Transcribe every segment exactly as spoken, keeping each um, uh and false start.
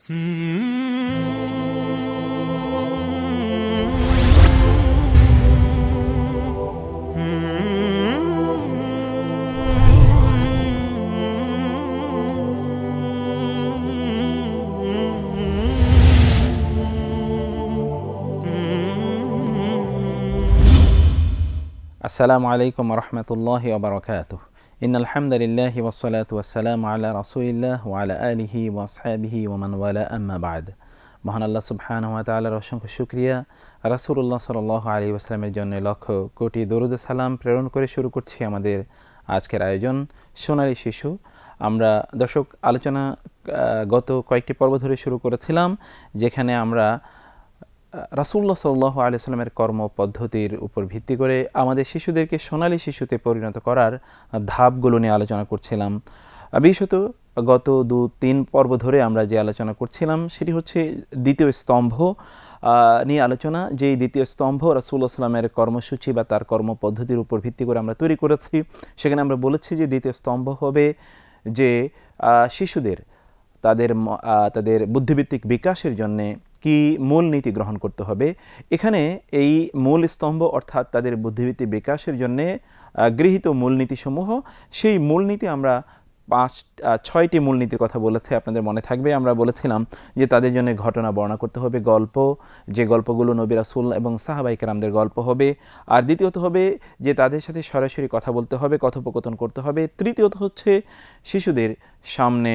আসসালামু আলাইকুম রহমতুল্লাহি ওয়া বারাকাতুহু। ইন্নাল হামদুলিল্লাহি ওয়াসসালাতু ওয়াসসালামু আলা রাসূলিল্লাহ ওয়া আলা আলিহি ওয়া আসহাবিহি ওয়া মান ওয়ালা, আম্মা বা'দ। মহান আল্লাহ সুবহানাহু ওয়া তাআলার অসংখ্য শুকরিয়া, রাসূলুল্লাহ সাল্লাল্লাহু আলাইহি ওয়াসাল্লামের জন্য লক্ষ কোটি দরুদ ও সালাম প্রেরণ করে শুরু করছি আমাদের আজকের আয়োজন সোনালী শিশু। আমরা দর্শক আলোচনা গত কয়েকটি পর্ব ধরে শুরু করেছিলাম, যেখানে আমরা রাসূলুল্লাহ সাল্লাল্লাহু আলাইহি ওয়াসাল্লামের কর্মপদ্ধতির উপর ভিত্তি করে আমাদের শিশুদেরকে সোনালী শিশুতে পরিণত করার ধাপগুলো নিয়ে আলোচনা করছিলাম। বিশেষত গত দু তিন পর্ব ধরে আমরা যে আলোচনা করছিলাম সেটি হচ্ছে দ্বিতীয় স্তম্ভ নিয়ে আলোচনা। যেই দ্বিতীয় স্তম্ভ রাসূলুল্লাহ সাল্লামের কর্মসূচি বা তার কর্মপদ্ধতির উপর ভিত্তি করে আমরা তৈরি করেছি। সেখানে আমরা বলেছি যে দ্বিতীয় স্তম্ভ হবে যে শিশুদের তাদের তাদের বুদ্ধিভিত্তিক বিকাশের জন্যে কি মূলনীতি গ্রহণ করতে হবে। এখানে এই মূল স্তম্ভ অর্থাৎ তাদের বুদ্ধিভিত্তিক বিকাশের জন্যে গৃহীত মূলনীতিসমূহ, সেই মূলনীতি আমরা পাঁচ ছয়টি মূলনীতির কথা বলেছি, আপনাদের মনে থাকবে। আমরা বলেছিলাম যে তাদের জন্য ঘটনা বর্ণনা করতে হবে, গল্প, যে গল্পগুলো নবী রাসূল এবং সাহাবায়ে কেরামদের গল্প হবে। আর দ্বিতীয়ত হবে যে তাদের সাথে সরাসরি কথা বলতে হবে, কথোপকথন করতে হবে। তৃতীয়ত হচ্ছে শিশুদের সামনে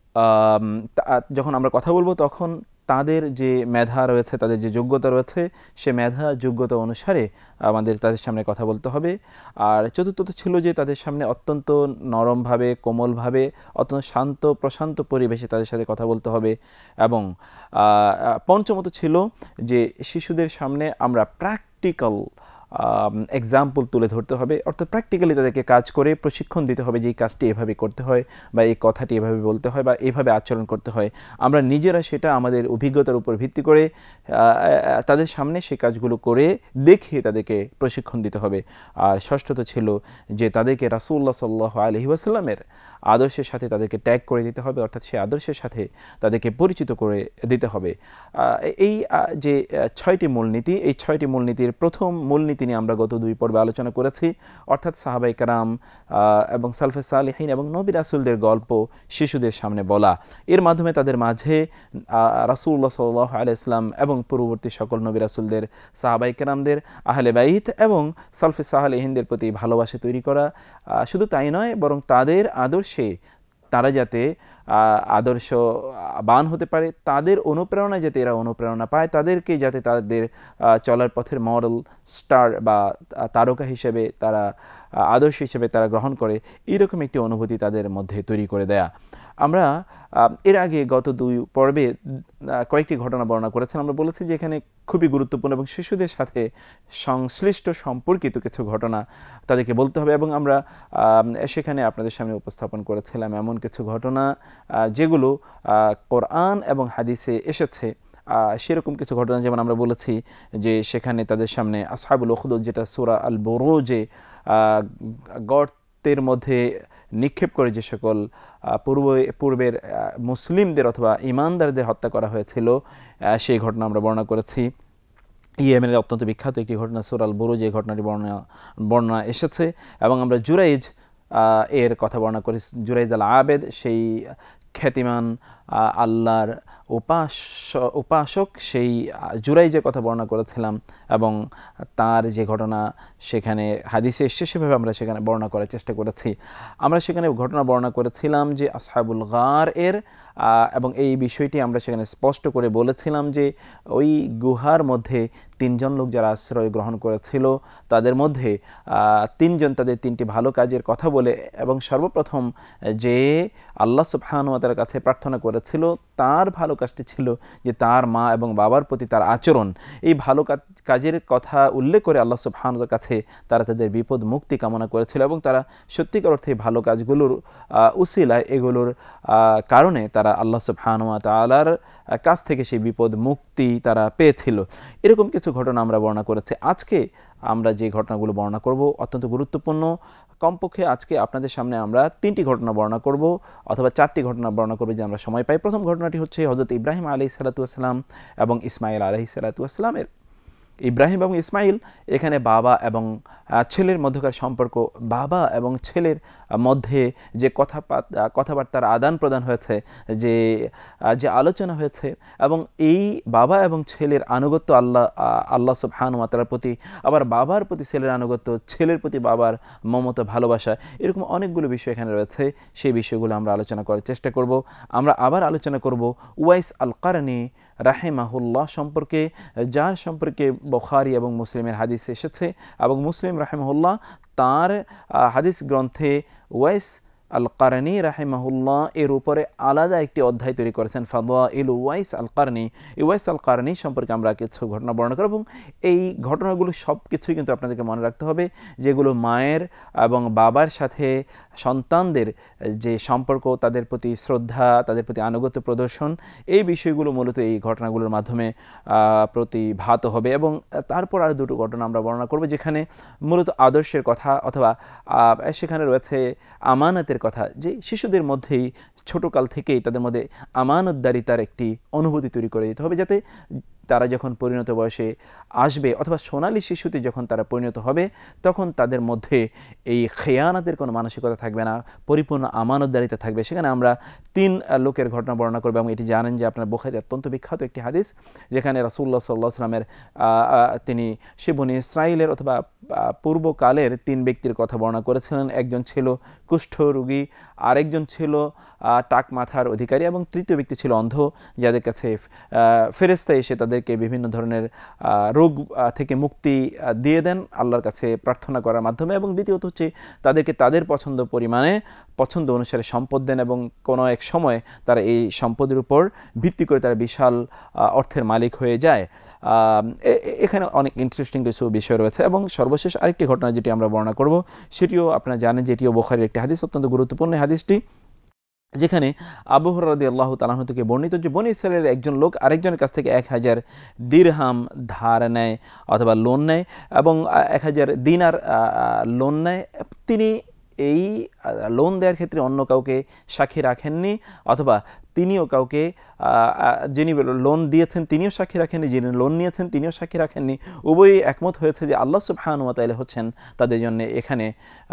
যখন আমরা কথা বলবো তখন তাদের যে মেধা রয়েছে, তাদের যে যোগ্যতা রয়েছে, সে মেধা যোগ্যতা অনুসারে আমাদের তাদের সামনে কথা বলতে হবে। আর চতুর্থত ছিল যে তাদের সামনে অত্যন্ত নরমভাবে, কোমলভাবে, অত্যন্ত শান্ত প্রশান্ত পরিবেশে তাদের সাথে কথা বলতে হবে। এবং পঞ্চমত ছিল যে শিশুদের সামনে আমরা প্র্যাকটিক্যাল এক্সাম্পল তুলে ধরতে হবে, অর্থাৎ প্র্যাকটিক্যালি তাদেরকে কাজ করে প্রশিক্ষণ দিতে হবে যে এই কাজটি এভাবে করতে হয় বা এই কথাটি এভাবে বলতে হয় বা এভাবে আচরণ করতে হয়। আমরা নিজেরা সেটা আমাদের অভিজ্ঞতার উপর ভিত্তি করে তাদের সামনে সেই কাজগুলো করে দেখিয়ে তাদেরকে প্রশিক্ষণ দিতে হবে। আর ষষ্ঠত ছিল যে তাদেরকে রাসূলুল্লাহ সাল্লাল্লাহু আলাইহি ওয়াসাল্লামের আদর্শের সাথে তাদেরকে ট্যাগ করে দিতে হবে, অর্থাৎ সেই আদর্শের সাথে তাদেরকে পরিচিত করে দিতে হবে। এই যে ছয়টি মূলনীতি, এই ছয়টি মূলনীতির প্রথম মূলনীতি নিয়ে আমরা গত দুই পর্বে আলোচনা করেছি, অর্থাৎ সাহাবায়ে কেরাম এবং সালফে সালেহিন এবং নবী রাসূলদের গল্প শিশুদের সামনে বলা। এর মাধ্যমে তাদের মাঝে রাসূলুল্লাহ সাল্লাল্লাহু আলাইহি ওয়াসাল্লাম এবং পূর্ববর্তী সকল নবী রাসূলদের, সাহাবায়ে কেরামদের, আহলে বাইত এবং সালফে সালেহিনদের প্রতি ভালোবাসা তৈরি করা। শুধু তাই নয়, বরং তাদের আদর্শে তারা যাতে আদর্শবান হতে পারে, তাদের অনুপ্রেরণা যাতে এরা অনুপ্রেরণা পায়, তাদেরকে যাতে তাদের চলার পথের মডেল, স্টার বা তারকা হিসেবে তারা আদর্শ হিসেবে তারা গ্রহণ করে, এইরকম একটি অনুভূতি তাদের মধ্যে তৈরি করে দেয়া। আমরা এর আগে গত দুই পর্বে কয়েকটি ঘটনা বর্ণনা করেছিলাম। আমরা বলেছি যে এখানে খুবই গুরুত্বপূর্ণ এবং শিশুদের সাথে সংশ্লিষ্ট সম্পর্কিত কিছু ঘটনা তাদেরকে বলতে হবে, এবং আমরা সেখানে আপনাদের সামনে উপস্থাপন করেছিলাম এমন কিছু ঘটনা যেগুলো কোরআন এবং হাদিসে এসেছে। সেরকম কিছু ঘটনা, যেমন আমরা বলেছি যে সেখানে তাদের সামনে আসহাবুল উখদুদ, যেটা সূরা আল বুরুজে গর্তের মধ্যে নিক্ষেপ করে যে সকল পূর্ব পূর্বের মুসলিমদের অথবা ইমানদারদের হত্যা করা হয়েছিল, সেই ঘটনা আমরা বর্ণনা করেছি। ইয়েমেনের অত্যন্ত বিখ্যাত একটি ঘটনা সূরা আল বুরুজ, এই ঘটনাটি বর্ণনা বর্ণনা এসেছে। এবং আমরা জুরাইজ এর কথা বর্ণনা করি, জুরাইজ আল আবেদ, সেই খ্যাতিমান আল্লাহর উপাস উপাসক সেই জুরাইজের কথা বর্ণনা করেছিলাম, এবং তার যে ঘটনা সেখানে হাদিসে এসছে সেভাবে আমরা সেখানে বর্ণনা করার চেষ্টা করেছি। আমরা সেখানে ঘটনা বর্ণনা করেছিলাম যে আসহাবুল গার এর, এবং এই বিষয়টি আমরা সেখানে স্পষ্ট করে বলেছিলাম যে ওই গুহার মধ্যে তিনজন লোক যারা আশ্রয় গ্রহণ করেছিল, তাদের মধ্যে তিনজন তাদের তিনটি ভালো কাজের কথা বলে এবং সর্বপ্রথম যে আল্লাহ সুবহানাহু ওয়া তাআলার কাছে প্রার্থনা করেছিল তার ভালো কাজটি ছিল যে তার মা এবং বাবার প্রতি তার আচরণ। এই ভালো কাজের কথা উল্লেখ করে আল্লাহ সুবহানাহু ওয়া তাআলার কাছে তারা তাদের বিপদ মুক্তি কামনা করেছিল, এবং তারা সত্যিকার অর্থে ভালো কাজগুলোর উসিলায়, এগুলোর কারণে তারা আল্লাহ সুবহানাহু ওয়া তাআলার কাছ থেকে সেই বিপদ মুক্তি তারা পেয়েছিল। এরকম কিছু ঘটনা আমরা বর্ণনা করেছি। আজকে আমরা যে ঘটনাগুলো বর্ণনা করব অত্যন্ত গুরুত্বপূর্ণ, কমপক্ষে আজকে আপনাদের সামনে আমরা তিনটি ঘটনা বর্ণনা করব অথবা চারটি ঘটনা বর্ণনা করব যে আমরা সময় পাই। প্রথম ঘটনাটি হচ্ছে হযরত ইব্রাহিম আলাইহিস সালাতু ওয়াস সালাম এবং ইসমাঈল আলাইহিস সালাতু ওয়াস সালামের। ইব্রাহিম এবং ইসমাইল এখানে বাবা এবং ছেলের মধ্যকার সম্পর্ক, বাবা এবং ছেলের মধ্যে যে কথা কথাবার্তার আদান প্রদান হয়েছে, যে যে আলোচনা হয়েছে, এবং এই বাবা এবং ছেলের আনুগত্য আল্লাহ আল্লাহ সুবহানাহু ওয়া তাআলার প্রতি, আবার বাবার প্রতি ছেলের আনুগত্য, ছেলের প্রতি বাবার মমতা ভালোবাসা, এরকম অনেকগুলো বিষয় এখানে রয়েছে। সেই বিষয়গুলো আমরা আলোচনা করার চেষ্টা করব। আমরা আবার আলোচনা করব উওয়াইস আল কারনী রাহিমাহুল্লাহ সম্পর্কে, যার সম্পর্কে বুখারী এবং মুসলিমের হাদিস এসেছে, এবং মুসলিম রাহিমাহুল্লাহ তার হাদিস গ্রন্থে ওয়াইস আল কারনী রাহিমাহুল্লাহ এর উপরে আলাদা একটি অধ্যায় তৈরি করেছেন, ফাদাইল ওয়াইস আল কারনী। ওয়াইস আল কারনী সম্পর্কে আমরা কিছু ঘটনা বর্ণনা করব, এবং এই ঘটনাগুলো সব কিছুই কিন্তু আপনাদেরকে মনে রাখতে হবে, যেগুলো মায়ের এবং বাবার সাথে সন্তানদের যে সম্পর্ক, তাদের প্রতি শ্রদ্ধা, তাদের প্রতি আনুগত্য প্রদর্শন, এই বিষয়গুলো মূলত এই ঘটনাগুলোর মাধ্যমে প্রতিভাত হবে। এবং তারপর আরও দুটো ঘটনা আমরা বর্ণনা করব যেখানে মূলত আদর্শের কথা, অথবা সেখানে রয়েছে আমানতের কথা, যে শিশুদের মধ্যেই ছোটকাল থেকেই তাদের মধ্যে আমানতদারিতার একটি অনুভূতি তৈরি করে দিতে হবে, যাতে তারা যখন পরিণত বয়সে আসবে, অথবা সোনালী শিশুতে যখন তারা পরিণত হবে, তখন তাদের মধ্যে এই খেয়ানাতের কোনো মানসিকতা থাকবে না, পরিপূর্ণ আমানতদারিতা থাকবে। সেখানে আমরা তিন লোকের ঘটনা বর্ণনা করবো, এবং এটি জানেন যে আপনার বুখারী অত্যন্ত বিখ্যাত একটি হাদিস, যেখানে রাসূলুল্লাহ সাল্লাল্লাহু আলাইহি ওয়াসাল্লামের তিনি সে বনী ইসরাঈলের অথবা পূর্বকালের তিন ব্যক্তির কথা বর্ণনা করেছিলেন। একজন ছিল কুষ্ঠ রোগী, আরেকজন ছিল টাক মাথার অধিকারী, এবং তৃতীয় ব্যক্তি ছিল অন্ধ, যাদের কাছে ফেরেশতা এসে তাদেরকে বিভিন্ন ধরনের রোগ থেকে মুক্তি দিয়ে দেন আল্লাহর কাছে প্রার্থনা করার মাধ্যমে। এবং দ্বিতীয়ত হচ্ছে তাদেরকে তাদের পছন্দ পরিমাণে, পছন্দ অনুসারে সম্পদ দেন, এবং কোনো এক সময় তারা এই সম্পদের উপর ভিত্তি করে তারা বিশাল অর্থের মালিক হয়ে যায়। এখানে অনেক ইন্টারেস্টিং কিছু বিষয় রয়েছে। এবং সর্বশেষ আরেকটি ঘটনা যেটি আমরা বর্ণনা করব, সেটিও আপনারা জানেন যে এটিও বুখারীর একটি হাদিস, অত্যন্ত গুরুত্বপূর্ণ হাদিসটি, যেখানে আবু হুরায়রা রাদিয়াল্লাহু তাআলা আনহু থেকে বর্ণিত যে বনী ইসরাঈলের একজন লোক আরেকজনের কাছ থেকে এক হাজার দিরহাম ধার নেয় অথবা লোন নেয়, এবং এক হাজার দিনার লোন নেয়। তিনি এই লোন দেওয়ার ক্ষেত্রে অন্য কাউকে সাক্ষী রাখেননি, অথবা তিনিও কাউকে, যিনি লোন দিয়েছেন তিনিও সাক্ষী রাখেননি, যিনি লোন নিয়েছেন তিনিও সাক্ষী রাখেননি। উভয়ই একমত হয়েছে যে আল্লাহ সুবহানাহু ওয়া তাআলা হচ্ছেন তাদের জন্য এখানে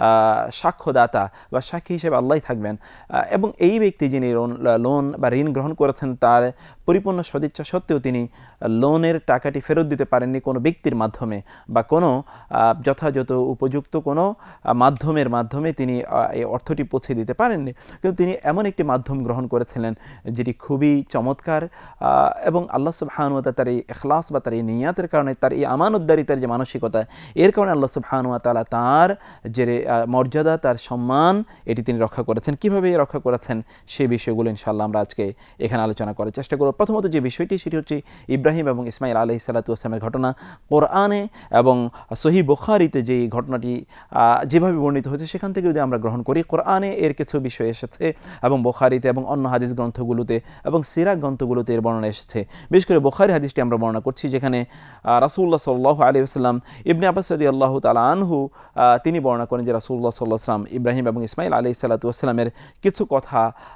সাক্ষ্যদাতা বা সাক্ষী হিসেবে আল্লাহই থাকবেন। এবং এই ব্যক্তি যিনি লোন বা ঋণ গ্রহণ করেছেন, তার পরিপূর্ণ সদিচ্ছা সত্ত্বেও তিনি লোনের টাকাটি ফেরত দিতে পারেননি কোনো ব্যক্তির মাধ্যমে বা কোনো যথাযথ উপযুক্ত কোনো মাধ্যমের মাধ্যমে তিনি এই অর্থটি পৌঁছে দিতে পারেননি। কিন্তু তিনি এমন একটি মাধ্যম গ্রহণ করেছিলেন যেটি খুবই চমৎকার, এবং আল্লাহ সুবহানাহু ওয়া তাআলা তার এই ইখলাস বা তার এই নিয়াতের কারণে, তার এই আমানতদারিতার যে মানসিকতা, এর কারণে আল্লাহ সুবহানাহু ওয়া তাআলা তার যে মর্যাদা, তার সম্মান, এটি তিনি রক্ষা করেছেন। কিভাবে রক্ষা করেছেন সেই বিষয়গুলো ইনশাআল্লাহ আমরা আজকে এখানে আলোচনা করার চেষ্টা করব। প্রথমত যে বিষয়টি, সেটি হচ্ছে ইব্রাহিম এবং ইসমাঈল আলাইহিস সালাতু ওয়াস সালামের ঘটনা। কোরআনে এবং সহিহ বুখারীতে যে ঘটনাটি যেভাবে বর্ণিত হয়েছে সেখান থেকে যদি আমরা গ্রহণ করি, কোরআনে এর কিছু বিষয় এসেছে, এবং বুখারীতে এবং অন্য হাদিস গ্রন্থগুলোতে এবং সিরাত গ্রন্থগুলোতে এর বর্ণনা এসেছে। বিশেষ করে বুখারী হাদিসটি আমরা বর্ণনা করছি, যেখানে রাসূলুল্লাহ সাল্লাল্লাহু আলাইহি ওয়াসাল্লাম ইবনে আব্বাস রাদিয়াল্লাহু তাআলা আনহু তিনি বর্ণনা করেন যে রাসূলুল্লাহ সাল্লাল্লাহু আলাইহি ওয়াসাল্লাম ইব্রাহিম এবং ইসমাঈল আলাইহিস সালাতু ওয়াস সালামের কিছু কথা,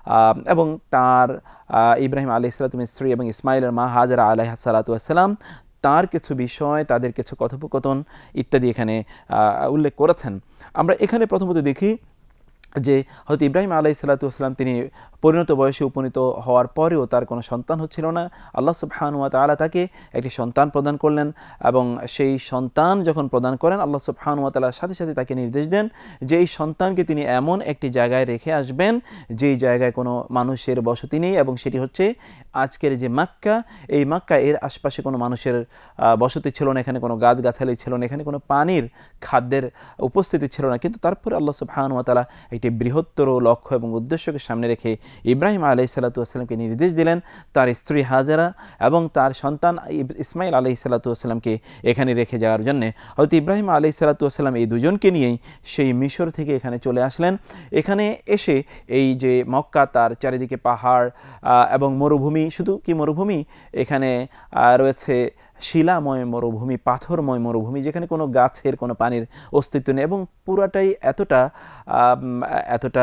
এবং তার ইব্রাহিম আলাইহিস সালাতু স্ত্রী এবং ইসমাঈলের মা হাজেরা আলাইহিস সালাতু ওয়াস সালাম, তার কিছু বিষয়, তাদের কিছু কথোপকথন ইত্যাদি এখানে উল্লেখ করেছেন। আমরা এখানে প্রথমত দেখি যে হযরত ইব্রাহিম আলাইহিস সালাতু ওয়াস সালাম তিনি পরিণত বয়সে উপনীত হওয়ার পরেও তার কোনো সন্তান হচ্ছিল না। আল্লাহ সুবহানাহু ওয়া তাআলা তাকে একটি সন্তান প্রদান করলেন, এবং সেই সন্তান যখন প্রদান করেন, আল্লাহ সুবহানাহু ওয়া তাআলার সাথে সাথে তাকে নির্দেশ দেন যে এই সন্তানকে তিনি এমন একটি জায়গায় রেখে আসবেন যেই জায়গায় কোনো মানুষের বসতি নেই, এবং সেটি হচ্ছে আজকের যে মক্কা। এই মক্কা, এর আশপাশে কোনো মানুষের বসতি ছিল না, এখানে কোনো গাছগাছালি ছিল না, এখানে কোনো পানির খাদ্যের উপস্থিতি ছিল না। কিন্তু তারপরে আল্লাহ সুবহানাহু ওয়া তাআলা একটি বৃহত্তর লক্ষ্য এবং উদ্দেশ্যকে সামনে রেখে ইব্রাহিম আলাইহিস সালাতু ওয়াস সালামকে নির্দেশ দিলেন তার স্ত্রী হাজেরা এবং তার সন্তান ইসমাঈল আলাইহিস সালাতু ওয়াস সালামকে এখানে রেখে যাওয়ার জন্য। হযরত ইব্রাহিম আলাইহিস সালাতু ওয়াস সালাম এই দুজনকে নিয়েই সেই মিশর থেকে এখানে চলে আসলেন। এখানে এসে এই যে মক্কা, তার চারিদিকে পাহাড় এবং মরুভূমি, শুধু কি মরুভূমি, এখানে রয়েছে শিলাময় মরুভূমি, পাথরময় মরুভূমি, যেখানে কোনো গাছের কোনো পানির অস্তিত্ব নেই এবং পুরাটাই এতটা এতটা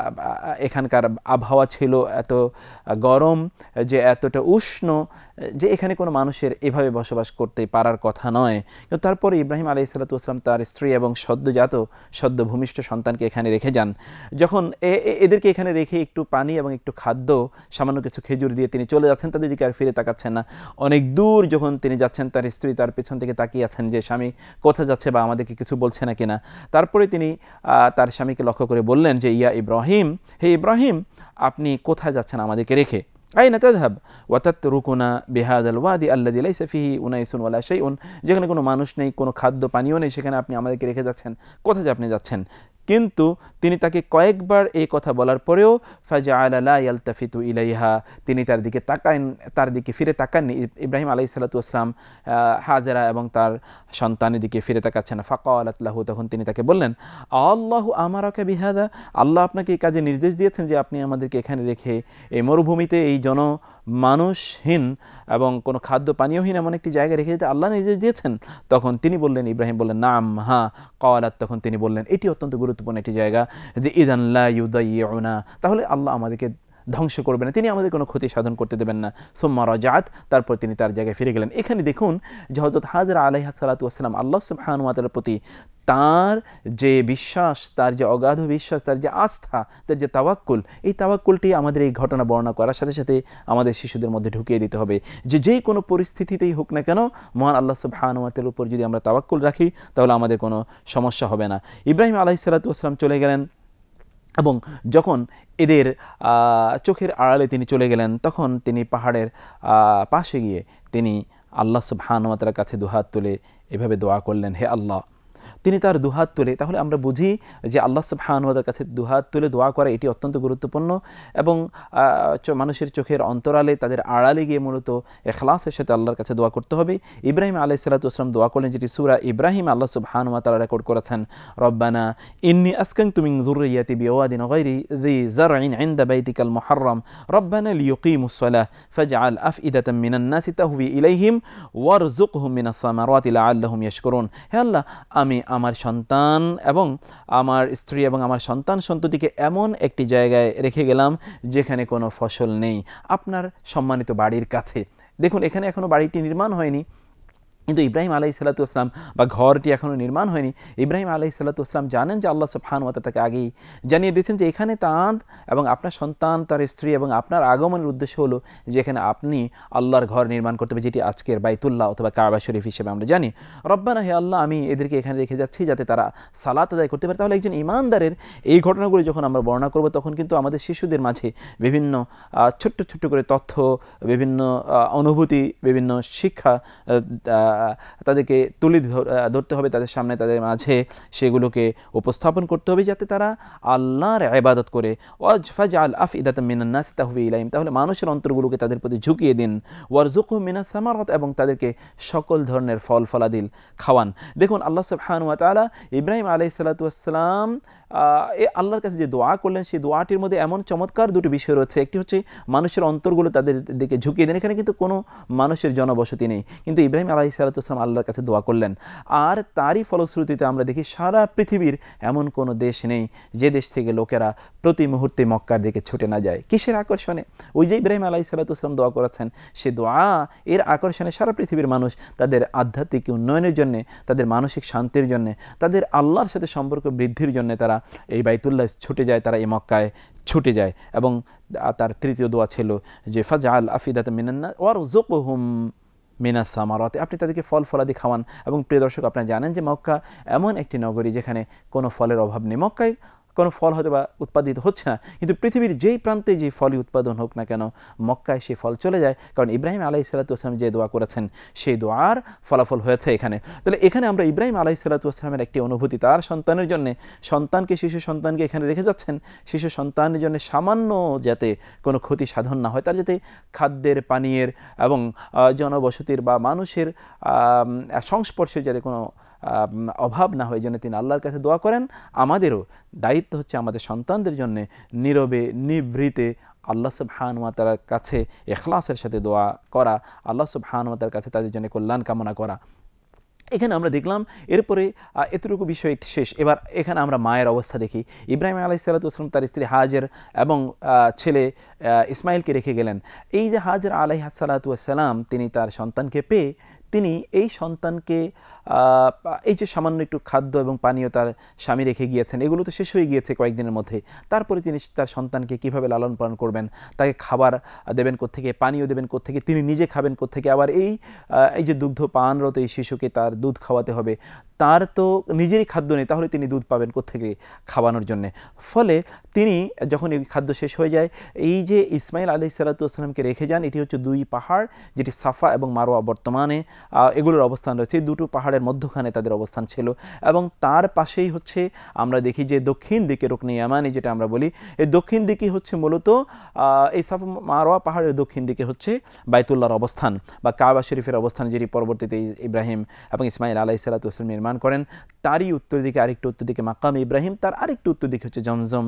এখানকার আবহাওয়া ছিল এত গরম, যে এতটা উষ্ণ, যে এখানে কোনো মানুষের এভাবে বসবাস করতে পারার কথা নয়। কিন্তু তারপরে ইব্রাহিম আলাইহিসসালাতু ওয়াসসালাম তার স্ত্রী এবং সদ্যজাত সদ্য ভূমিষ্ঠ সন্তানকে এখানে রেখে যান। যখন এদেরকে এখানে রেখে একটু পানি এবং একটু খাদ্য, সামান্য কিছু খেজুর দিয়ে তিনি চলে যাচ্ছেন, তাদের দিকে আর ফিরে তাকাচ্ছেন না। অনেক দূর যখন তিনি যাচ্ছেন, তার স্ত্রী তার পেছন থেকে তাকিয়ে আছেন যে স্বামী কোথায় যাচ্ছে বা আমাদেরকে কিছু বলছে না কিনা। তারপরে তিনি তার স্বামীকে লক্ষ্য করে বললেন যে ইয়া ইব্রাহিম, হে ইব্রাহিম, আপনি কোথায় যাচ্ছেন আমাদেরকে রেখে? আইনা তাযহাব ওয়া তাতরুকুনা বিহাযাল ওয়াদি আল্লাযী লাইসা ফীহি উনাইসুন ওয়ালা শাইউন, যেখানে কোনো মানুষ নেই, কোনো খাদ্য পানীয় নেই, সেখানে আপনি আমাদেরকে রেখে যাচ্ছেন, কোথায় যে আপনি যাচ্ছেন? কিন্তু তিনি তাকে কয়েকবার এই কথা বলার পরেও ফাজআলা লা ইয়ালতাফিতু ইলাইহা, তিনি তার দিকে তাকান তার দিকে ফিরে তাকাননি। ইব্রাহিম আলাইহিসসালাতু ওয়াসসালাম হাজেরা এবং তার সন্তানের দিকে ফিরে তাকাচ্ছেন না। ফাকালাত লাহু, তখন তিনি তাকে বললেন, আল্লাহু আমারাকা বিহাদা, আল্লাহ আপনাকে এই কাজে নির্দেশ দিয়েছেন যে আপনি আমাদেরকে এখানে রেখে এই মরুভূমিতে, এই জন মানুষহীন এবং কোনো খাদ্য পানীয়হীন এমন একটি জায়গায় রেখে যেতে আল্লাহ নির্দেশ দিয়েছেন? তখন তিনি বললেন, ইব্রাহিম বললেন, নাম, হ্যাঁ। ক্বালাত, তখন তিনি বললেন, এটি অত্যন্ত গুরুত্বপূর্ণ একটি জায়গা, যে ইযান লা ইউদাইয়ুনা, তাহলে আল্লাহ আমাদেরকে ধ্বংস করবেন না, তিনি আমাদের কোনো ক্ষতি সাধন করতে দেবেন না। সুম্মা রাজাত, তারপর তিনি তার জায়গায় ফিরে গেলেন। এখানে দেখুন যে হযরত হাজরা আলাইহিস সালাতু ওয়াসসালাম আল্লাহ সুবহানাহু ওয়া তাআলার প্রতি তার যে বিশ্বাস, তার যে অগাধ বিশ্বাস, তার যে আস্থা, তার যে তাওয়াক্কুল, এই তাওয়াক্কুলটি আমাদের এই ঘটনা বর্ণনা করার সাথে সাথে আমাদের শিশুদের মধ্যে ঢুকিয়ে দিতে হবে, যে যে কোনো পরিস্থিতিতেই হোক না কেন, মহান আল্লাহ সুবহানাহু ওয়া তাআলার উপর যদি আমরা তাওয়াক্কুল রাখি, তাহলে আমাদের কোনো সমস্যা হবে না। ইব্রাহিম আলাইহিস সালাতু ওয়াসসালাম চলে গেলেন এবং যখন এদের চোখের আড়ালে তিনি চলে গেলেন, তখন তিনি পাহাড়ের পাশে গিয়ে তিনি আল্লাহ সুবহানাহু ওয়া তাআলার কাছে দুহাত তুলে এভাবে দোয়া করলেন, হে আল্লাহ। তিনি তার দুহাত তুলে, তাহলে আমরা বুঝি যে আল্লাহ সুবহানাহু ওয়া তাআলার কাছে দুহাত তুলে দোয়া করা এটি অত্যন্ত গুরুত্বপূর্ণ এবং মানুষের চোখের অন্তরালে, তাদের আড়ালে গিয়ে মূলত ইখলাসের সাথে আল্লাহর কাছে দোয়া করতে হবে। ইব্রাহিম আলাইহিস সালাতু ওয়াসসালাম দোয়া করলেন, যেটি সূরা ইব্রাহিম আল্লাহ সুবহানাহু ওয়া তাআলা রেকর্ড করেছেন, রব্বানা ইন্নী আসকানতু মিন যুররিয়াতি বিওয়াদিন গায়রি যী যারইন ইনদা বাইতিকাল মুহাররম রব্বানা লিয়ুকিমুস সালাহ ফাজআল আফইদাতাম মিনান নাসি তাহওয়ি ইলাইহিম ওয়ারযুকহুম মিনাস সামারাতি লাআল্লাহুম ইয়াশকুরুন। হে আল্লাহ, আমি আমার সন্তান এবং আমার স্ত্রী এবং আমার সন্তান সন্ততিকে এমন একটি জায়গায় রেখে গেলাম যেখানে কোনো ফসল নেই, আপনার সম্মানিত বাড়ির কাছে। দেখুন, এখানে এখনো বাড়িটি নির্মাণ হয়নি, কিন্তু ইব্রাহিম আলাইহিস সালাতু ওয়াসসালাম বা ঘরটি এখনও নির্মাণ হয়নি। ইব্রাহিম আলাইহিস সালাতু ওয়াসসালাম জানেন যে আল্লাহ সুবহানাহু ওয়া তাআলা তাকে আগেই জানিয়ে দিয়েছেন যে এখানে তাঁর এবং আপনার সন্তান, তার স্ত্রী এবং আপনার আগমনের উদ্দেশ্য হলো যে এখানে আপনি আল্লাহর ঘর নির্মাণ করতে হবে, যেটি আজকের বাইতুল্লাহ অথবা কাবা শরীফ হিসেবে আমরা জানি। রব্বানা, হে আল্লাহ, আমি এদেরকে এখানে রেখে যাচ্ছি যাতে তারা সালাত আদায় করতে পারে। তাহলে একজন ঈমানদারের এই ঘটনাগুলি যখন আমরা বর্ণনা করব, তখন কিন্তু আমাদের শিশুদের মাঝে বিভিন্ন ছোট্ট ছোট্ট করে তথ্য, বিভিন্ন অনুভূতি, বিভিন্ন শিক্ষা তাদেরকে তুলে ধরতে হবে তাদের সামনে, তাদের মাঝে সেগুলোকে উপস্থাপন করতে হবে, যাতে তারা আল্লাহর ইবাদত করে। ওয়াজ ফাজআল আফইদাতাম মিনান নাসি তাহওয়ি ইলাইহিম, তাহলে মানুষের অন্তরগুলোকে তাদের প্রতি ঝুঁকিয়ে দিন। ওয়ারযুকহুম মিনাস সামারাত, এবং তাদেরকে সকল ধরনের ফল ফলাদিল খাওয়ান। দেখুন, আল্লাহ সুবহানাহু ওয়া তাআলা ইব্রাহিম আলাইহিস সালাতু ওয়াসসালাম এ আল্লাহর কাছে যে দোয়া করলেন, সেই দোয়াটির মধ্যে এমন চমৎকার দুটি বিষয় রয়েছে। একটি হচ্ছে মানুষের অন্তরগুলো তাদের দিকে ঝুঁকিয়ে দেন। এখানে কিন্তু কোনো মানুষের জনবসতি নেই, কিন্তু ইব্রাহিম আলাইহিস সালাতু ওয়াসসালাম আল্লাহর কাছে দোয়া করলেন, আর তারই ফলশ্রুতিতে আমরা দেখি সারা পৃথিবীর এমন কোনো দেশ নেই যে দেশ থেকে লোকেরা প্রতি মুহূর্তে মক্কার দিকে ছুটে না যায়। কিসের আকর্ষণে? ওই যে ইব্রাহিম আলাইহিস সালাতু ওয়াসসালাম দোয়া করেছেন, সে দোয়া এর আকর্ষণে সারা পৃথিবীর মানুষ তাদের আধ্যাত্মিক উন্নয়নের জন্য, তাদের মানসিক শান্তির জন্য, তাদের আল্লাহর সাথে সম্পর্ক বৃদ্ধির জন্য তারা এই বাইতুল্লাহ ছুটে যায়, তারা এই মক্কায় ছুটে যায়। এবং তার তৃতীয় দোয়া ছিল যে ফাজআল আফইদাতাম মিনান নাস ওয়ারযুকহুম মিনাস সামারাত, আপনি তাদেরকে ফল ফলাদি খাওয়ান। এবং প্রিয় দর্শক, আপনারা জানেন যে মক্কা এমন একটি নগরী যেখানে কোনো ফলের অভাব নেই। মক্কায় কোনো ফল হয়তো বা উৎপাদিত হচ্ছে না, কিন্তু পৃথিবীর যেই প্রান্তে যে ফলই উৎপাদন হোক না কেন, মক্কায় সেই ফল চলে যায়, কারণ ইব্রাহিম আলাইহিস সালাতু ওয়াসসালাম যে দোয়া করেছেন সেই দোয়ার ফলাফল হয়েছে এখানে। তাহলে এখানে আমরা ইব্রাহিম আলাইহিস সালাতু ওয়াসসালামের একটি অনুভূতি, তার সন্তানের জন্য, সন্তানকে, শিশু সন্তানকে এখানে রেখে যাচ্ছেন, শিশু সন্তানের জন্য সামান্য যাতে কোনো ক্ষতি সাধন না হয়, তার যাতে খাদ্যের, পানীয়ের এবং জনবসতির বা মানুষের সংস্পর্শে যাতে কোনো অভাব না হয়, জন্য তিনি আল্লাহর কাছে দোয়া করেন। আমাদেরও দায়িত্ব হচ্ছে আমাদের সন্তানদের জন্য নীরবে নিভৃতে আল্লাহ সুবহানাহু ওয়া তাআলার কাছে ইখলাসের সাথে দোয়া করা, আল্লাহ সুবহানাহু ওয়া তাআলার কাছে তাদের জন্য কল্যাণ কামনা করা। এখানে আমরা দেখলাম এরপরে এতটুকু বিষয় শেষ। এবার এখানে আমরা মায়ের অবস্থা দেখি। ইব্রাহিম আলাইহিস সালাতু ওয়াস সালাম তার স্ত্রী হাজের এবং ছেলে ইসমাইলকে রেখে গেলেন। এই যে হাজের আলাইহিস সালাতু ওয়াস সালাম তিনি তার সন্তানকে পেয়ে তিনি এই সন্তানকে এই যে সামান্য একটু খাদ্য এবং পানীয় তার স্বামী রেখে গিয়েছেন, এগুলো তো শেষ হয়ে গিয়েছে কয়েকদিনের মধ্যে। তারপরে তিনি তার সন্তানকে কীভাবে লালন পালন করবেন, তাকে খাবার দেবেন কোত্থেকে, পানীয় দেবেন কোত্থেকে, তিনি নিজে খাবেন কোত্থেকে, আবার এই এই যে দুগ্ধ পানরত এই শিশুকে তার দুধ খাওয়াতে হবে, তার তো নিজেরই খাদ্য নেই, তাহলে তিনি দুধ পাবেন কোত্থেকে খাওয়ানোর জন্যে। ফলে তিনি যখন এই খাদ্য শেষ হয়ে যায়, এই যে ইসমাইল আলাইহিস সালাতু ওয়াস সালামকে রেখে যান, এটি হচ্ছে দুই পাহাড়, যেটি সাফা এবং মারওয়া বর্তমানে এগুলোর অবস্থান রয়েছে। এই দুটো পাহাড়ের মধ্যখানে তাদের অবস্থান ছিল এবং তার পাশেই হচ্ছে আমরা দেখি যে দক্ষিণ দিকে রুকনে ইয়ামানি যেটা আমরা বলি, এই দক্ষিণ দিকে হচ্ছে মূলত এই সাফা মারওয়া পাহাড়ের দক্ষিণ দিকে হচ্ছে বাইতুল্লাহর অবস্থান বা কাবা শরীফের অবস্থান, যেটি পরবর্তীতে ইব্রাহিম এবং ইসমাইল আলাইহিস সালাতু ওয়াস সালাম নির্মাণ করেন। তারই উত্তর দিকে আরেকটু উত্তর দিকে মাকাম ইব্রাহিম, তার আরেকটু উত্তর দিকে হচ্ছে জমজম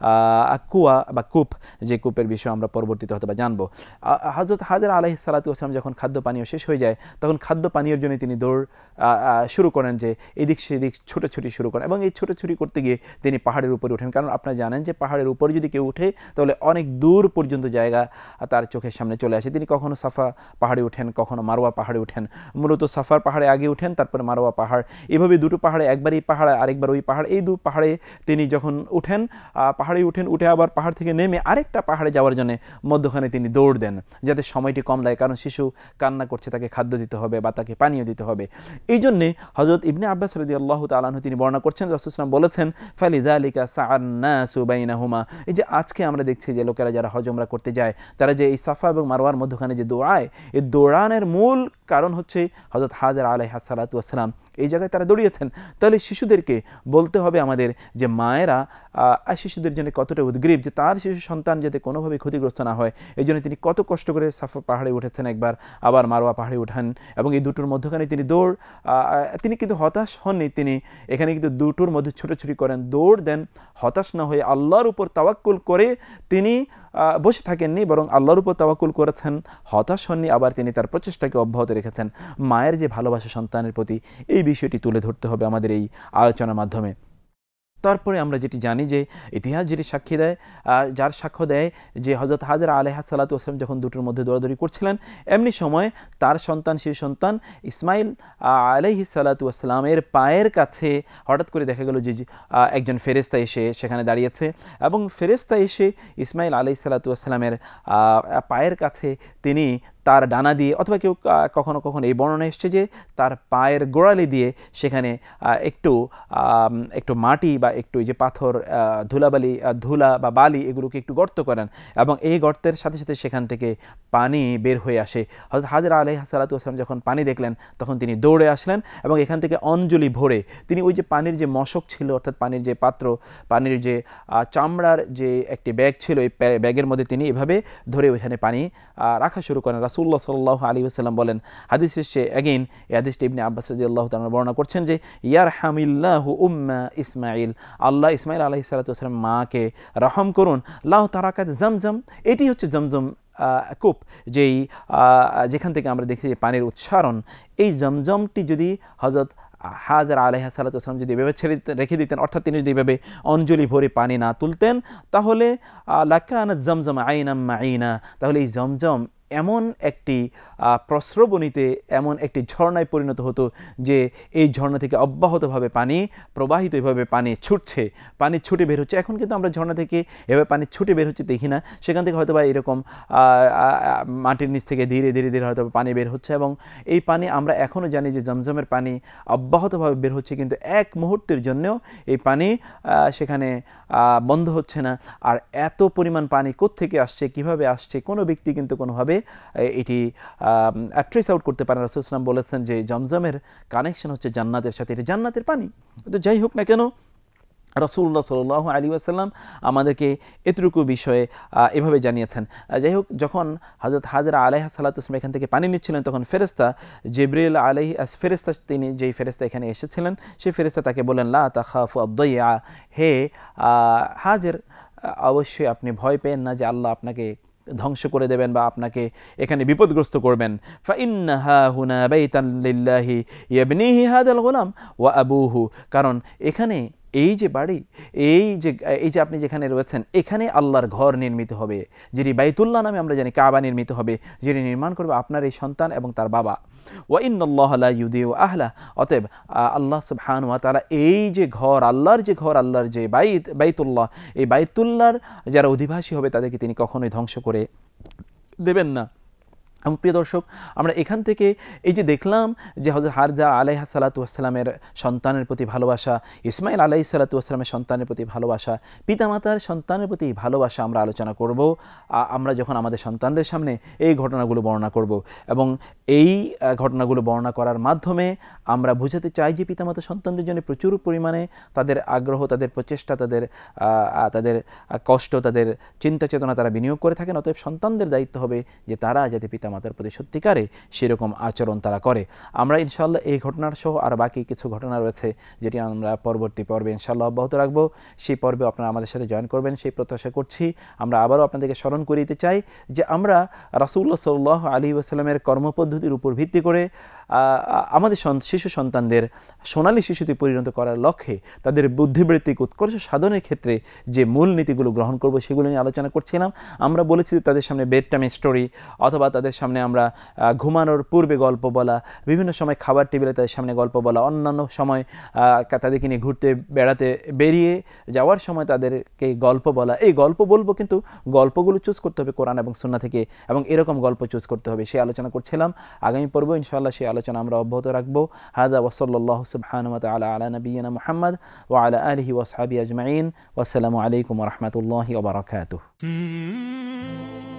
কুয়া বা কূপ, যে কূপের বিষয়ে আমরা পরবর্তীতে হয়তো বা জানবো। হযরত হাজর আলাইহিস সালাতু ওয়াস সালাম যখন খাদ্য পানীয় শেষ হয়ে যায়, তখন খাদ্য পানীয়ের জন্য তিনি দৌড় শুরু করেন, যে এদিক সেদিক ছোটাছুটি শুরু করেন এবং এই ছোটাছুটি করতে গিয়ে তিনি পাহাড়ের উপরে ওঠেন। কারণ আপনারা জানেন যে পাহাড়ের উপরে যদি কেউ উঠে তাহলে অনেক দূর পর্যন্ত জায়গা তার চোখের সামনে চলে আসে। তিনি কখনো সাফা পাহাড়ে ওঠেন, কখনো মারওয়া পাহাড়ে ওঠেন। মূলত সাফার পাহাড়ে আগে উঠেন, তারপরে মারওয়া পাহাড়, এভাবে দুটো পাহাড়ে, একবার এই পাহাড়ে আরেকবার ওই পাহাড়, এই দু পাহাড়ে তিনি যখন উঠেন, পাহাড়ে উঠেন, উঠে আবার পাহাড় থেকে নেমে আরেকটা পাহাড়ে যাওয়ার জন্য মধ্যখানে তিনি দৌড় দেন, যাতে সময়টি কম লাগে, কারণ শিশু কান্না করছে, তাকে খাদ্য দিতে হবে বা তাকে পানীয় দিতে হবে। এই জন্যে হযরত ইবনে আব্বাস রাদিয়াল্লাহু তাআলা আনহু তিনি বর্ণনা করছেন, রাসূল সাল্লাল্লাহু আলাইহি ওয়াসাল্লাম বলেছেন, ফালিযালিকা সাআন্নাসু বাইনাহুমা। এই যে আজকে আমরা দেখছি যে লোকেরা যারা হজ উমরা করতে যায়, তারা যে এই সাফা এবং মারওয়ার মধ্যখানে যে দৌড়ায়, এই দৌড়ানোর মূল কারণ হচ্ছে হযরত হাজর আলাইহিস সালাতু ওয়াস সালাম এই জায়গায় তারা দৌড়িয়েছেন। তাহলে শিশুদেরকে বলতে হবে আমাদের যে মায়েরা শিশুদের জন্য কতটা উদ্গ্রীব, যে তার শিশু সন্তান যাতে কোনোভাবে ক্ষতিগ্রস্ত না হয়, এই জন্য তিনি কত কষ্ট করে সাফা পাহাড়ে উঠেছেন একবার, আবার মারওয়া পাহাড়ে উঠান, এবং এই দুটোর মধ্যখানে তিনি দৌড়, তিনি কিন্তু হতাশ হননি, তিনি এখানে কিন্তু দুটোর মধ্যে ছোটাছুটি করেন, দৌড় দেন, হতাশ না হয়ে আল্লাহর উপর তাওয়াক্কুল করে তিনি বসে থাকেননি, বরং আল্লাহর উপর তাওয়াক্কুল করেছেন, হতাশ হননি, আবার তিনি তার প্রচেষ্টাকে অব্যাহত রেখেছেন। মায়ের যে ভালোবাসা সন্তানের প্রতি, এই বিষয়টি তুলে ধরতে হবে আমাদের এই আলোচনার মাধ্যমে। তারপরে আমরা যেটি জানি যে ইতিহাস যেটি সাক্ষী দেয়, যার সাক্ষ্য দেয় যে হযরত হাজর আলাইহিস সালাতু ওয়াস সালাম যখন দুটোর মধ্যে দৌড়াদৌড়ি করছিলেন, এমনি সময় তার সন্তান, সেই সন্তান ইসমাইল আলাইহিস সালাতু ওয়াস সালামের পায়ের কাছে হঠাৎ করে দেখা গেল যে একজন ফেরেশতা এসে সেখানে দাঁড়িয়েছে, এবং ফেরেশতা এসে ইসমাইল আলাইহিস সালাতু ওয়াস সালামের পায়ের কাছে তিনি তার ডানা দিয়ে, অথবা কেউ কখনো কখনো এই বর্ণনা এসছে যে তার পায়ের গোড়ালি দিয়ে সেখানে একটু একটু মাটি বা একটু যে পাথর, ধুলাবালি, ধুলা বা বালি, এগুলোকে একটু গর্ত করেন, এবং এই গর্তের সাথে সাথে সেখান থেকে পানি বের হয়ে আসে। হযরত হাজর আলাইহিস সালাতু ওয়াস সালাম যখন পানি দেখলেন, তখন তিনি দৌড়ে আসলেন এবং এখান থেকে অঞ্জলি ভরে তিনি ওই যে পানির যে মশক ছিল, অর্থাৎ পানির যে পাত্র, পানির যে চামড়ার যে একটি ব্যাগ ছিল, এই ব্যাগের মধ্যে তিনি এভাবে ধরে ওইখানে পানি রাখা শুরু করেন। রাসূলুল্লাহ সাল্লাল্লাহু আলাইহি ওয়াসাল্লাম বলেন, হাদিস এসেছে এগেইন, এই হাদিসটি ইবনে আব্বাস রাদিয়াল্লাহু তাআলা বর্ণনা করছেন যে ইয়ারহামিল্লাহু উম্মা ইসমাঈল, আল্লাহ ইসমাঈল আলাইহিস সালাতু ওয়াস সালাম মাকে রহম করুন, লাউ তারাকাত জমজম, এটি হচ্ছে জমজম কূপ, যেই যেখান থেকে আমরা দেখি যে পানির উচ্চারণ, এই জমজমটি যদি হযরত হাজর আলাইহিস সালাতু ওয়াস সালাম যদি এভাবে ছেড়ে রেখে দিতেন, অর্থাৎ তিনি যদি এভাবে অঞ্জলি ভরে পানি না তুলতেন, তাহলে লাকানাত জমজম আইনাম মাইনা, তাহলে এই জমজম এমন একটি প্রস্রবণীতে, এমন একটি ঝর্ণায় পরিণত হতো যে এই ঝর্ণা থেকে অব্যাহতভাবে পানি প্রবাহিত, এভাবে পানি ছুটছে, পানি ছুটে বের হচ্ছে। এখন কিন্তু আমরা ঝর্ণা থেকে এভাবে পানি ছুটে বের হচ্ছে দেখি না, সেখান থেকে হয়তো বা এরকম মাটির নিচ থেকে ধীরে ধীরে ধীরে হয়তো পানি বের হচ্ছে, এবং এই পানি আমরা এখনও জানি যে জমজমের পানি অব্যাহতভাবে বের হচ্ছে, কিন্তু এক মুহূর্তের জন্যও এই পানি সেখানে বন্ধ হচ্ছে না। আর এত পরিমাণ পানি কোত্থেকে আসছে, কিভাবে আসছে, কোনো ব্যক্তি কিন্তু কোনোভাবে এটি ট্রেস আউট করতে পারেন। রাসূল সাল্লাল্লাহু আলাইহি ওয়াসাল্লাম বলেছেন যে জমজমের কানেকশন হচ্ছে জান্নাতের সাথে, এটা জান্নাতের পানি। তো যাই হোক না কেন, রাসূলুল্লাহ সাল্লাল্লাহু আলাইহি ওয়াসাল্লাম আমাদেরকে এতটুকু বিষয়ে এভাবে জানিয়েছেন। যাই হোক, যখন হযরত হাজরা আলাইহিস সালাতু ওয়াস সালাম এখান থেকে পানি নিচ্ছিলেন, তখন ফেরেশতা জিবরিল আলাইহিস ফেরেশতা, তিনি যেই ফেরেশতা এখানে এসেছিলেন, সেই ফেরেশতা তাকে বলেন, লা তাখাফু আদ-দাইয়া, হে হাজর, অবশ্যই আপনি ভয় পেন না যে আল্লাহ আপনাকে ধ্বংস করে দেবেন বা আপনাকে এখানে বিপদগ্রস্ত করবেন। ফাইন্না হাহুনা বাইতান লিল্লাহি ইয়াবনিহি হাদাল গোলাম ওয়া আবুহু, কারণ এখানে এই যে বাড়ি, এই যে এই যে আপনি যেখানে রয়েছেন, এখানে আল্লাহর ঘর নির্মিত হবে, যিনি বাইতুল্লাহ নামে আমরা জানি কাবা নির্মিত হবে, যিনি নির্মাণ করবে আপনার এই সন্তান এবং তার বাবা। ওয়া ইন্নাল্লাহা লা ইউদিউ আহলা, অতএব আল্লাহ সুবহানাহু ওয়া তাআলা এই যে ঘর, আল্লাহর যে ঘর, আল্লাহর যে বাইত বাইতুল্লাহ, এই বাইতুল্লাহর যারা অধিবাসী হবে তাদেরকে তিনি কখনোই ধ্বংস করে দেবেন না। এবং প্রিয় দর্শক, আমরা এখান থেকে এই যে দেখলাম যে হযরত হারজা আলাইহিস সালাতু ওয়াস সালামের সন্তানের প্রতি ভালোবাসা, ইসমাইল আলাইহিস সালাতু ওয়াস সালামের সন্তানের প্রতি ভালোবাসা, পিতামাতার সন্তানের প্রতি ভালোবাসা আমরা আলোচনা করব আমরা যখন আমাদের সন্তানদের সামনে এই ঘটনাগুলো বর্ণনা করব। এবং এই ঘটনাগুলো বর্ণনা করার মাধ্যমে আমরা বোঝাতে চাই যে পিতামাতা সন্তানদের জন্য প্রচুর পরিমাণে তাদের আগ্রহ, তাদের প্রচেষ্টা, তাদের তাদের কষ্ট, তাদের চিন্তা চেতনা তারা বিনিয়োগ করে থাকেন। অতএব সন্তানদের দায়িত্ব হবে যে তারা যাতে পিতা মাতার প্রতি সত্যিকারে সেরকম আচরণ তারা করে। আমরা ইনশাআল্লাহ এই ঘটনার সহ আর বাকি কিছু ঘটনা রয়েছে যেটি আমরা পরবর্তী পর্বে ইনশাআল্লাহ অব্যাহত রাখবো। সেই পর্বে আপনারা আমাদের সাথে জয়েন করবেন সেই প্রত্যাশা করছি। আমরা আবারও আপনাদেরকে স্মরণ করিয়ে দিতে চাই যে আমরা রাসূলুল্লাহ সাল্লাল্লাহু আলাইহি ওয়াসাল্লামের কর্মপদ্ধতির উপর ভিত্তি করে আমাদের শিশু সন্তানদের সোনালী শিশুতে পরিণত করার লক্ষ্যে তাদের বুদ্ধিবৃত্তিক উৎকর্ষ সাধনের ক্ষেত্রে যে মূল নীতিগুলো গ্রহণ করব সেগুলো নিয়ে আলোচনা করছিলাম। আমরা বলেছি তাদের সামনে বেড টাইম স্টোরি, অথবা তাদের সামনে আমরা ঘুমানোর পূর্বে গল্প বলা, বিভিন্ন সময় খাবার টেবিলে তাদের সামনে গল্প বলা, অন্যান্য সময় তাদেরকে নিয়ে ঘুরতে বেড়াতে বেরিয়ে যাওয়ার সময় তাদেরকে গল্প বলা। এই গল্প বলবো, কিন্তু গল্পগুলো চুজ করতে হবে কোরআন এবং সুন্নাহ থেকে, এবং এরকম গল্প চুজ করতে হবে, সেই আলোচনা করছিলাম। আগামী পর্ব ইনশাআল্লাহ সেই আলোচনা আমরা অব্যাহত রাখবো। হাযা ওয়া সাল্লাল্লাহু সুবহানাহু ওয়া তাআলা আলা নাবিয়িনা মুহাম্মদ ওয়া আলা আলিহি ওয়া আসহাবিহি আজমাইন। ওয়া আসসালামু আলাইকুম ওয়া রাহমাতুল্লাহি ওয়া বারাকাতুহু।